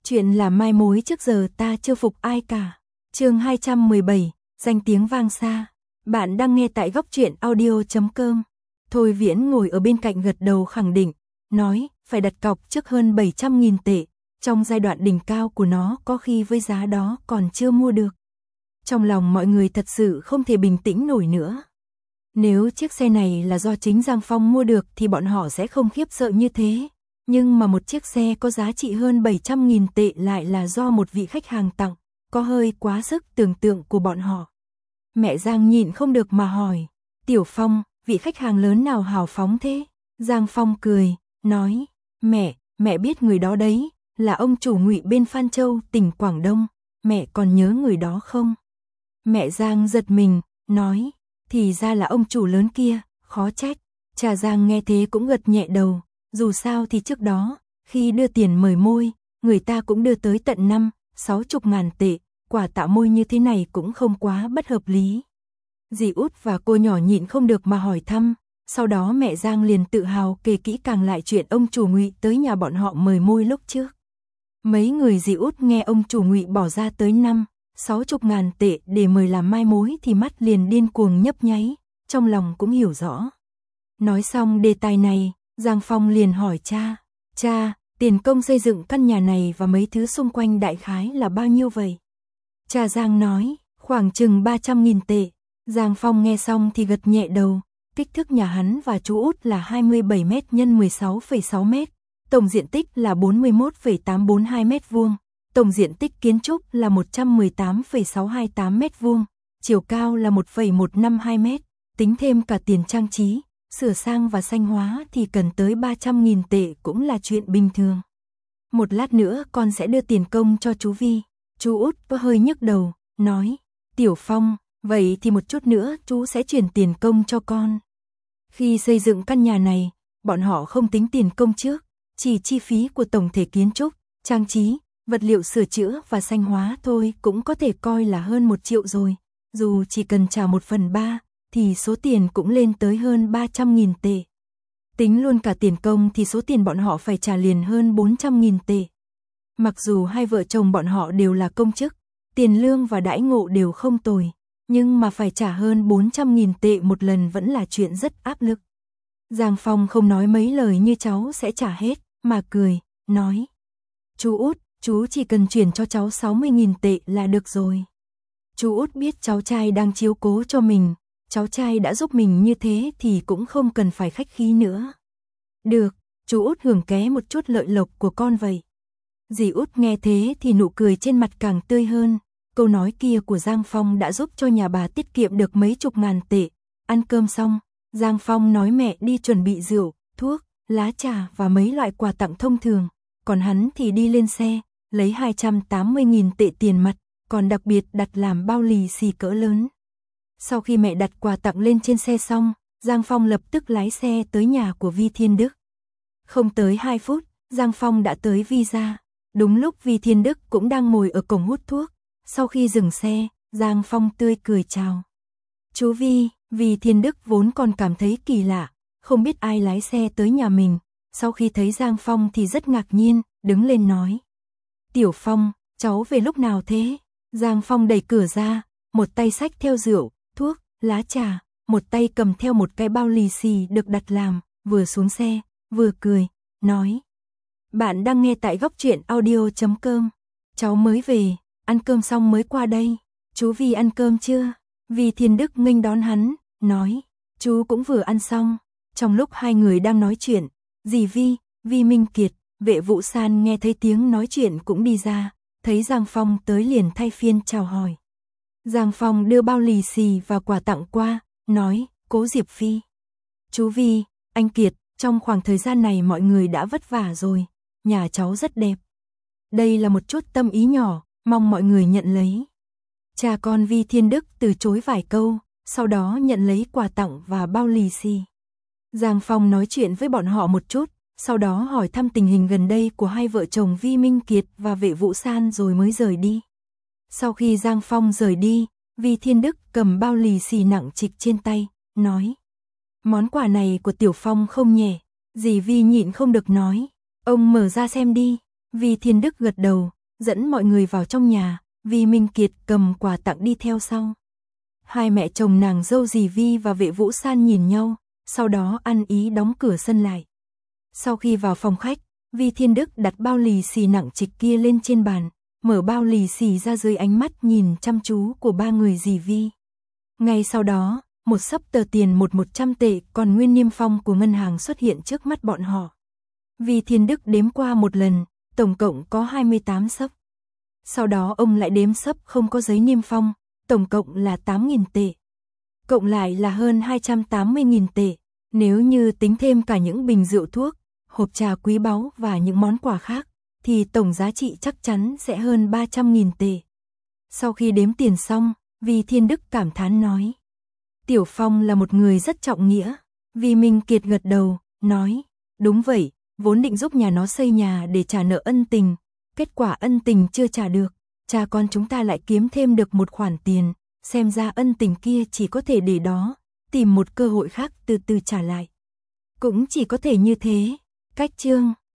Chuyện là mai mối trước giờ ta chưa phục ai cả. Chương 217, danh tiếng vang xa. Bạn đang nghe tại góc truyện audio.com. Thôi Viễn ngồi ở bên cạnh gật đầu khẳng định, nói, phải đặt cọc trước hơn 700.000 tệ, trong giai đoạn đỉnh cao của nó có khi với giá đó còn chưa mua được. Trong lòng mọi người thật sự không thể bình tĩnh nổi nữa. Nếu chiếc xe này là do chính Giang Phong mua được thì bọn họ sẽ không khiếp sợ như thế. Nhưng mà một chiếc xe có giá trị hơn 700.000 tệ lại là do một vị khách hàng tặng, có hơi quá sức tưởng tượng của bọn họ. Mẹ Giang nhịn không được mà hỏi, Tiểu Phong, vị khách hàng lớn nào hào phóng thế? Giang Phong cười, nói, mẹ biết người đó đấy, là ông chủ Ngụy bên Phan Châu, tỉnh Quảng Đông, mẹ còn nhớ người đó không? Mẹ Giang giật mình, nói, thì ra là ông chủ lớn kia, khó trách. Cha Giang nghe thế cũng gật nhẹ đầu, dù sao thì trước đó, khi đưa tiền mời môi, người ta cũng đưa tới tận 50-60 ngàn tệ, quả tạo môi như thế này cũng không quá bất hợp lý. Dì Út và cô nhỏ nhịn không được mà hỏi thăm, sau đó mẹ Giang liền tự hào kể kỹ càng lại chuyện ông chủ Ngụy tới nhà bọn họ mời môi lúc trước. Mấy người dì Út nghe ông chủ Ngụy bỏ ra tới 50-60 ngàn tệ để mời làm mai mối thì mắt liền điên cuồng nhấp nháy, trong lòng cũng hiểu rõ. Nói xong đề tài này, Giang Phong liền hỏi cha, tiền công xây dựng căn nhà này và mấy thứ xung quanh đại khái là bao nhiêu vậy? Cha Giang nói, khoảng chừng 300.000 tệ. Giang Phong nghe xong thì gật nhẹ đầu, kích thước nhà hắn và chú Út là 27 m x 16,6 m, tổng diện tích là 41,842 m², tổng diện tích kiến trúc là 118,628 m², chiều cao là 1,152 m, tính thêm cả tiền trang trí, sửa sang và xanh hóa thì cần tới 300.000 tệ cũng là chuyện bình thường. Một lát nữa con sẽ đưa tiền công cho chú Vi. Chú Út có hơi nhức đầu, nói, Tiểu Phong, vậy thì một chút nữa chú sẽ chuyển tiền công cho con. Khi xây dựng căn nhà này, bọn họ không tính tiền công trước, chỉ chi phí của tổng thể kiến trúc, trang trí, vật liệu sửa chữa và xanh hóa thôi cũng có thể coi là hơn 1 triệu rồi. Dù chỉ cần trả 1/3, thì số tiền cũng lên tới hơn 300.000 tệ. Tính luôn cả tiền công thì số tiền bọn họ phải trả liền hơn 400.000 tệ. Mặc dù hai vợ chồng bọn họ đều là công chức, tiền lương và đãi ngộ đều không tồi, nhưng mà phải trả hơn 400.000 tệ một lần vẫn là chuyện rất áp lực. Giang Phong không nói mấy lời như cháu sẽ trả hết, mà cười, nói, chú Út, chú chỉ cần chuyển cho cháu 60.000 tệ là được rồi. Chú Út biết cháu trai đang chiếu cố cho mình, cháu trai đã giúp mình như thế thì cũng không cần phải khách khí nữa. Được, chú Út hưởng ké một chút lợi lộc của con vậy. Dì Út nghe thế thì nụ cười trên mặt càng tươi hơn, câu nói kia của Giang Phong đã giúp cho nhà bà tiết kiệm được mấy chục ngàn tệ. Ăn cơm xong, Giang Phong nói mẹ đi chuẩn bị rượu, thuốc, lá trà và mấy loại quà tặng thông thường, còn hắn thì đi lên xe, lấy 280.000 tệ tiền mặt, còn đặc biệt đặt làm bao lì xì cỡ lớn. Sau khi mẹ đặt quà tặng lên trên xe xong, Giang Phong lập tức lái xe tới nhà của Vi Thiên Đức. Không tới 2 phút, Giang Phong đã tới Vi gia. Đúng lúc Vi Thiên Đức cũng đang ngồi ở cổng hút thuốc. Sau khi dừng xe, Giang Phong tươi cười chào. Chú Vi, Vi Thiên Đức vốn còn cảm thấy kỳ lạ, không biết ai lái xe tới nhà mình. Sau khi thấy Giang Phong thì rất ngạc nhiên, đứng lên nói. Tiểu Phong, cháu về lúc nào thế? Giang Phong đẩy cửa ra, một tay xách theo rượu, thuốc, lá trà, một tay cầm theo một cái bao lì xì được đặt làm, vừa xuống xe, vừa cười, nói. Bạn đang nghe tại góc truyện audio.com. Cháu mới về, ăn cơm xong mới qua đây. Chú Vi ăn cơm chưa? Vi Thiên Đức nghênh đón hắn, nói. Chú cũng vừa ăn xong. Trong lúc hai người đang nói chuyện, dì Vi, Vi Minh Kiệt, Vệ Vũ San nghe thấy tiếng nói chuyện cũng đi ra, thấy Giang Phong tới liền thay phiên chào hỏi. Giang Phong đưa bao lì xì và quà tặng qua, nói, Cố Diệp Phi. Chú Vi, anh Kiệt, trong khoảng thời gian này mọi người đã vất vả rồi, nhà cháu rất đẹp. Đây là một chút tâm ý nhỏ, mong mọi người nhận lấy. Cha con Vi Thiên Đức từ chối vài câu, sau đó nhận lấy quà tặng và bao lì xì. Giang Phong nói chuyện với bọn họ một chút, sau đó hỏi thăm tình hình gần đây của hai vợ chồng Vi Minh Kiệt và Vệ Vũ San rồi mới rời đi. Sau khi Giang Phong rời đi, Vi Thiên Đức cầm bao lì xì nặng trịch trên tay, nói. Món quà này của Tiểu Phong không nhẹ, dì Vi nhịn không được nói. Ông mở ra xem đi. Vi Thiên Đức gật đầu, dẫn mọi người vào trong nhà, Vi Minh Kiệt cầm quà tặng đi theo sau. Hai mẹ chồng nàng dâu dì Vi và Vệ Vũ San nhìn nhau, sau đó ăn ý đóng cửa sân lại. Sau khi vào phòng khách, Vi Thiên Đức đặt bao lì xì nặng trịch kia lên trên bàn, mở bao lì xì ra dưới ánh mắt nhìn chăm chú của ba người dì Vi. Ngay sau đó, một xấp tờ tiền 100 tệ còn nguyên niêm phong của ngân hàng xuất hiện trước mắt bọn họ. Vi Thiên Đức đếm qua một lần, tổng cộng có 28 xấp. Sau đó ông lại đếm xấp không có giấy niêm phong, tổng cộng là 8.000 tệ. Cộng lại là hơn 280.000 tệ, nếu như tính thêm cả những bình rượu thuốc, hộp trà quý báu và những món quà khác, thì tổng giá trị chắc chắn sẽ hơn 300.000 tệ. Sau khi đếm tiền xong, Vi Thiên Đức cảm thán nói. Tiểu Phong là một người rất trọng nghĩa. Vi Minh Kiệt gật đầu, nói, đúng vậy, vốn định giúp nhà nó xây nhà để trả nợ ân tình, kết quả ân tình chưa trả được, cha con chúng ta lại kiếm thêm được một khoản tiền, xem ra ân tình kia chỉ có thể để đó, tìm một cơ hội khác từ từ trả lại. Cũng chỉ có thể như thế. Cách chương